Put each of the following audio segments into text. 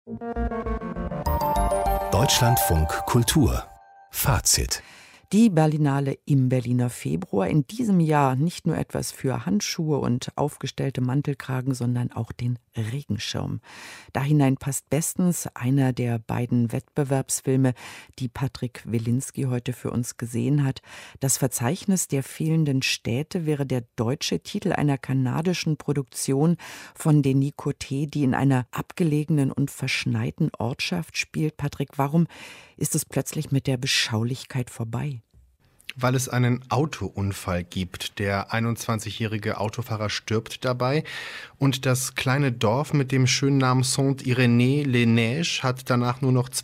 Deutschlandfunk Kultur Fazit. Die Berlinale im Berliner Februar. In diesem Jahr nicht nur etwas für Handschuhe und aufgestellte Mantelkragen, sondern auch den Regenschirm. Da hinein passt bestens einer der beiden Wettbewerbsfilme, die Patrick Wilinski heute für uns gesehen hat. Das Verzeichnis der fehlenden Städte wäre der deutsche Titel einer kanadischen Produktion von Denis Coté, die in einer abgelegenen und verschneiten Ortschaft spielt. Patrick, warum ist es plötzlich mit der Beschaulichkeit vorbei? Weil es einen Autounfall gibt. Der 21-jährige Autofahrer stirbt dabei. Und das kleine Dorf mit dem schönen Namen Saint-Irénée-les-Neiges hat danach nur noch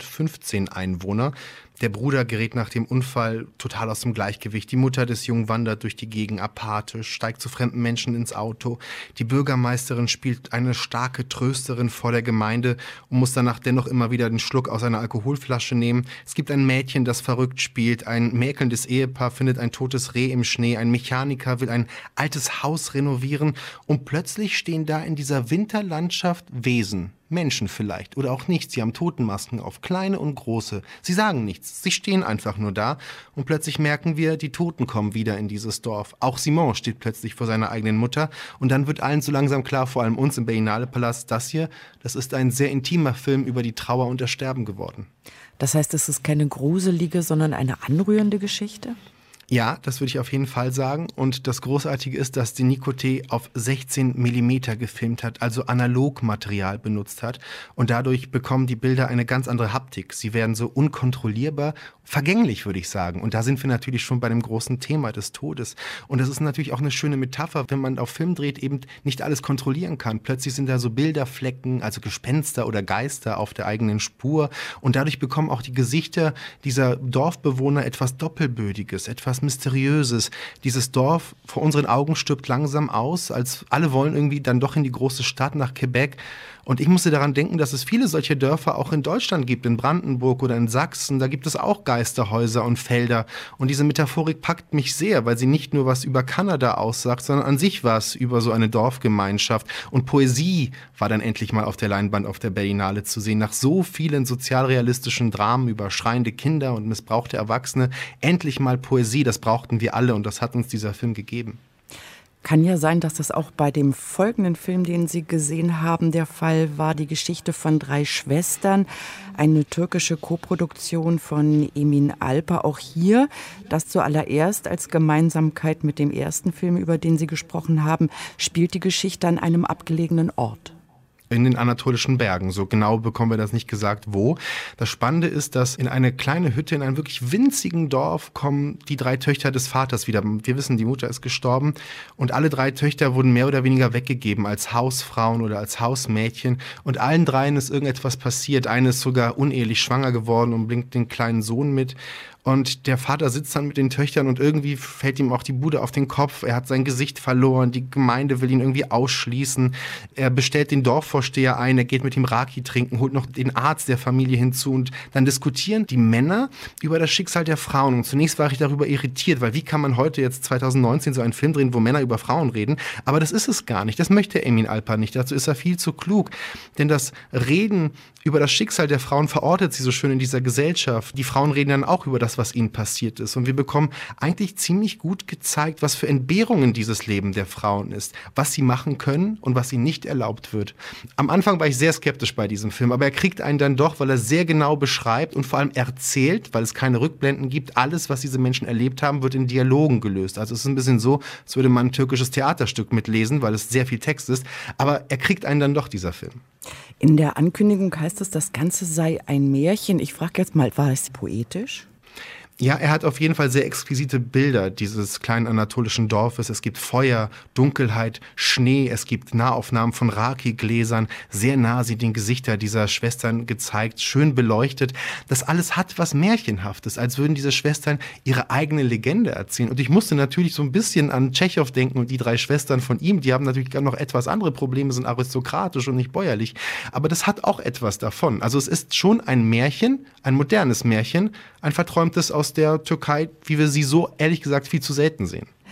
215 Einwohner. Der Bruder gerät nach dem Unfall total aus dem Gleichgewicht. Die Mutter des Jungen wandert durch die Gegend apathisch, steigt zu fremden Menschen ins Auto. Die Bürgermeisterin spielt eine starke Trösterin vor der Gemeinde und muss danach dennoch immer wieder den Schluck aus einer Alkoholflasche nehmen. Es gibt ein Mädchen, das verrückt spielt. Ein mäkelndes Ehepaar findet ein totes Reh im Schnee. Ein Mechaniker will ein altes Haus renovieren. Und plötzlich stehen da in dieser Winterlandschaft Wesen. Menschen vielleicht oder auch nicht. Sie haben Totenmasken auf, kleine und große. Sie sagen nichts, sie stehen einfach nur da und plötzlich merken wir, die Toten kommen wieder in dieses Dorf. Auch Simon steht plötzlich vor seiner eigenen Mutter und dann wird allen so langsam klar, vor allem uns im Berlinale-Palast, das ist ein sehr intimer Film über die Trauer und das Sterben geworden. Das heißt, es ist keine gruselige, sondern eine anrührende Geschichte? Ja, das würde ich auf jeden Fall sagen. Und das Großartige ist, dass Denis Coté auf 16 Millimeter gefilmt hat, also Analogmaterial benutzt hat. Und dadurch bekommen die Bilder eine ganz andere Haptik. Sie werden so unkontrollierbar, vergänglich, würde ich sagen. Und da sind wir natürlich schon bei dem großen Thema des Todes. Und das ist natürlich auch eine schöne Metapher, wenn man auf Film dreht, eben nicht alles kontrollieren kann. Plötzlich sind da so Bilderflecken, also Gespenster oder Geister auf der eigenen Spur. Und dadurch bekommen auch die Gesichter dieser Dorfbewohner etwas Doppelbödiges, etwas Mysteriöses. Dieses Dorf vor unseren Augen stirbt langsam aus, als alle wollen irgendwie dann doch in die große Stadt nach Quebec. Und ich musste daran denken, dass es viele solche Dörfer auch in Deutschland gibt, in Brandenburg oder in Sachsen. Da gibt es auch Geisterhäuser und Felder. Und diese Metaphorik packt mich sehr, weil sie nicht nur was über Kanada aussagt, sondern an sich was über so eine Dorfgemeinschaft. Und Poesie war dann endlich mal auf der Leinwand auf der Berlinale zu sehen. Nach so vielen sozialrealistischen Dramen über schreiende Kinder und missbrauchte Erwachsene, endlich mal Poesie, das brauchten wir alle und das hat uns dieser Film gegeben. Kann ja sein, dass das auch bei dem folgenden Film, den Sie gesehen haben, der Fall war. Die Geschichte von 3 Schwestern, eine türkische Koproduktion von Emin Alper. Auch hier, das zuallererst als Gemeinsamkeit mit dem ersten Film, über den Sie gesprochen haben, spielt die Geschichte an einem abgelegenen Ort. In den Anatolischen Bergen. So genau bekommen wir das nicht gesagt, wo. Das Spannende ist, dass in eine kleine Hütte, in einem wirklich winzigen Dorf kommen die 3 Töchter des Vaters wieder. Wir wissen, die Mutter ist gestorben und alle 3 Töchter wurden mehr oder weniger weggegeben als Hausfrauen oder als Hausmädchen. Und allen 3 ist irgendetwas passiert. Eine ist sogar unehelich schwanger geworden und bringt den kleinen Sohn mit. Und der Vater sitzt dann mit den Töchtern und irgendwie fällt ihm auch die Bude auf den Kopf. Er hat sein Gesicht verloren, die Gemeinde will ihn irgendwie ausschließen. Er bestellt den Dorfvorsteher ein, er geht mit ihm Raki trinken, holt noch den Arzt der Familie hinzu und dann diskutieren die Männer über das Schicksal der Frauen. Und zunächst war ich darüber irritiert, weil wie kann man heute jetzt 2019 so einen Film drehen, wo Männer über Frauen reden? Aber das ist es gar nicht, das möchte Emin Alper nicht, dazu ist er viel zu klug. Denn das Reden über das Schicksal der Frauen verortet sie so schön in dieser Gesellschaft. Die Frauen reden dann auch über das, was ihnen passiert ist. Und wir bekommen eigentlich ziemlich gut gezeigt, was für Entbehrungen dieses Leben der Frauen ist, was sie machen können und was ihnen nicht erlaubt wird. Am Anfang war ich sehr skeptisch bei diesem Film, aber er kriegt einen dann doch, weil er sehr genau beschreibt und vor allem erzählt, weil es keine Rückblenden gibt. Alles, was diese Menschen erlebt haben, wird in Dialogen gelöst. Also es ist ein bisschen so, als würde man ein türkisches Theaterstück mitlesen, weil es sehr viel Text ist. Aber er kriegt einen dann doch, dieser Film. In der Ankündigung heißt es, das Ganze sei ein Märchen. Ich frage jetzt mal, war es poetisch? Ja, er hat auf jeden Fall sehr exquisite Bilder dieses kleinen anatolischen Dorfes. Es gibt Feuer, Dunkelheit, Schnee, es gibt Nahaufnahmen von Raki-Gläsern. Sehr nah sind die Gesichter dieser Schwestern gezeigt, schön beleuchtet. Das alles hat was Märchenhaftes, als würden diese Schwestern ihre eigene Legende erzählen. Und ich musste natürlich so ein bisschen an Tschechow denken und die 3 Schwestern von ihm. Die haben natürlich noch etwas andere Probleme, sind aristokratisch und nicht bäuerlich. Aber das hat auch etwas davon. Also es ist schon ein Märchen, ein modernes Märchen, ein verträumtes aus der Türkei, wie wir sie so, ehrlich gesagt, viel zu selten sehen.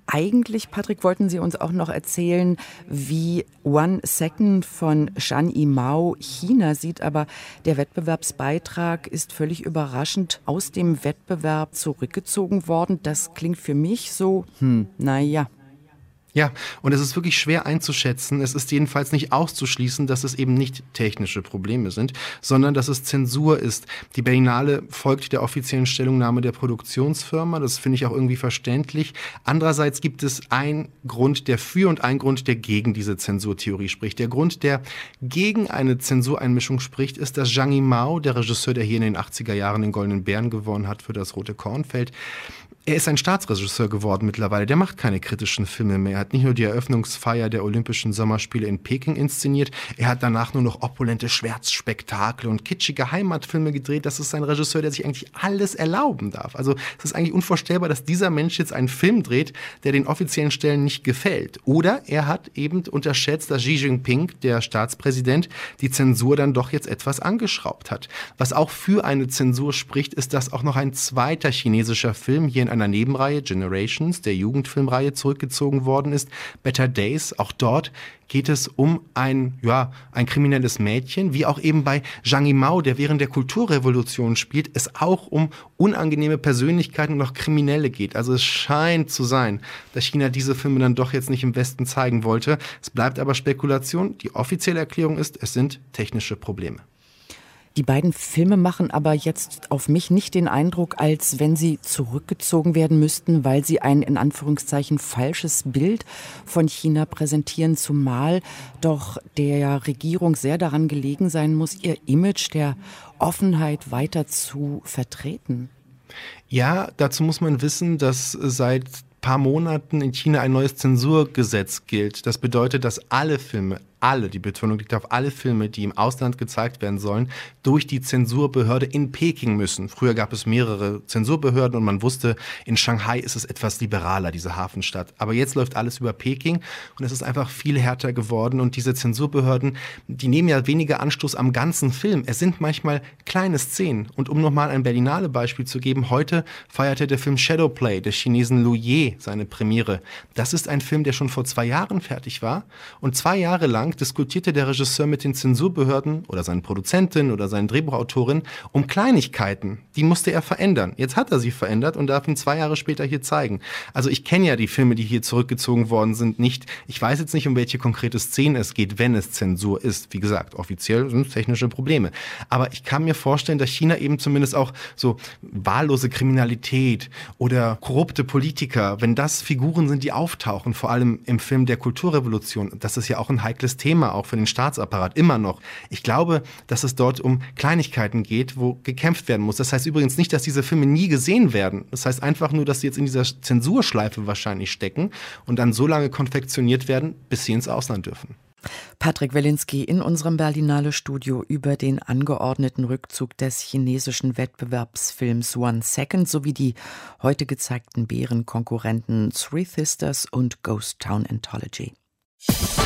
Eigentlich, Patrick, wollten Sie uns auch noch erzählen, wie One Second von Zhang Yimou China sieht, aber der Wettbewerbsbeitrag ist völlig überraschend aus dem Wettbewerb zurückgezogen worden. Das klingt für mich so, naja. Ja, und es ist wirklich schwer einzuschätzen. Es ist jedenfalls nicht auszuschließen, dass es eben nicht technische Probleme sind, sondern dass es Zensur ist. Die Berlinale folgt der offiziellen Stellungnahme der Produktionsfirma. Das finde ich auch irgendwie verständlich. Andererseits gibt es einen Grund, der für und einen Grund, der gegen diese Zensurtheorie spricht. Der Grund, der gegen eine Zensureinmischung spricht, ist, dass Zhang Yimou, der Regisseur, der hier in den 80er Jahren den Goldenen Bären gewonnen hat für das Rote Kornfeld, er ist ein Staatsregisseur geworden mittlerweile. Der macht keine kritischen Filme mehr. Er hat nicht nur die Eröffnungsfeier der Olympischen Sommerspiele in Peking inszeniert, er hat danach nur noch opulente Schwertspektakel und kitschige Heimatfilme gedreht. Das ist ein Regisseur, der sich eigentlich alles erlauben darf. Also es ist eigentlich unvorstellbar, dass dieser Mensch jetzt einen Film dreht, der den offiziellen Stellen nicht gefällt. Oder er hat eben unterschätzt, dass Xi Jinping, der Staatspräsident, die Zensur dann doch jetzt etwas angeschraubt hat. Was auch für eine Zensur spricht, ist, dass auch noch ein zweiter chinesischer Film hier in einer Nebenreihe, Generations, der Jugendfilmreihe, zurückgezogen worden ist. Better Days, auch dort geht es um ein kriminelles Mädchen, wie auch eben bei Zhang Yimou, der während der Kulturrevolution spielt, es auch um unangenehme Persönlichkeiten und auch Kriminelle geht. Also es scheint zu sein, dass China diese Filme dann doch jetzt nicht im Westen zeigen wollte. Es bleibt aber Spekulation. Die offizielle Erklärung ist, es sind technische Probleme. Die beiden Filme machen aber jetzt auf mich nicht den Eindruck, als wenn sie zurückgezogen werden müssten, weil sie ein in Anführungszeichen falsches Bild von China präsentieren, zumal doch der Regierung sehr daran gelegen sein muss, ihr Image der Offenheit weiter zu vertreten. Ja, dazu muss man wissen, dass seit paar Monaten in China ein neues Zensurgesetz gilt. Das bedeutet, dass alle Filme, die Betonung liegt auf alle Filme, die im Ausland gezeigt werden sollen, durch die Zensurbehörde in Peking müssen. Früher gab es mehrere Zensurbehörden und man wusste, in Shanghai ist es etwas liberaler, diese Hafenstadt. Aber jetzt läuft alles über Peking und es ist einfach viel härter geworden. Und diese Zensurbehörden, die nehmen ja weniger Anstoß am ganzen Film. Es sind manchmal kleine Szenen. Und um nochmal ein Berlinale-Beispiel zu geben, heute feierte der Film Shadowplay des Chinesen Lu Ye seine Premiere. Das ist ein Film, der schon vor 2 Jahren fertig war. Und 2 Jahre lang diskutierte der Regisseur mit den Zensurbehörden oder seinen Produzenten oder seinen Drehbuchautoren um Kleinigkeiten. Die musste er verändern. Jetzt hat er sie verändert und darf ihn 2 Jahre später hier zeigen. Also ich kenne ja die Filme, die hier zurückgezogen worden sind, nicht. Ich weiß jetzt nicht, um welche konkrete Szene es geht, wenn es Zensur ist. Wie gesagt, offiziell sind es technische Probleme. Aber ich kann mir vorstellen, dass China eben zumindest auch so wahllose Kriminalität oder korrupte Politiker, wenn das Figuren sind, die auftauchen, vor allem im Film der Kulturrevolution, das ist ja auch ein heikles Thema, auch für den Staatsapparat, immer noch. Ich glaube, dass es dort um Kleinigkeiten geht, wo gekämpft werden muss. Das heißt übrigens nicht, dass diese Filme nie gesehen werden. Das heißt einfach nur, dass sie jetzt in dieser Zensurschleife wahrscheinlich stecken und dann so lange konfektioniert werden, bis sie ins Ausland dürfen. Patrick Wellinski in unserem Berlinale Studio über den angeordneten Rückzug des chinesischen Wettbewerbsfilms One Second sowie die heute gezeigten Bärenkonkurrenten Three Sisters und Ghost Town Anthology.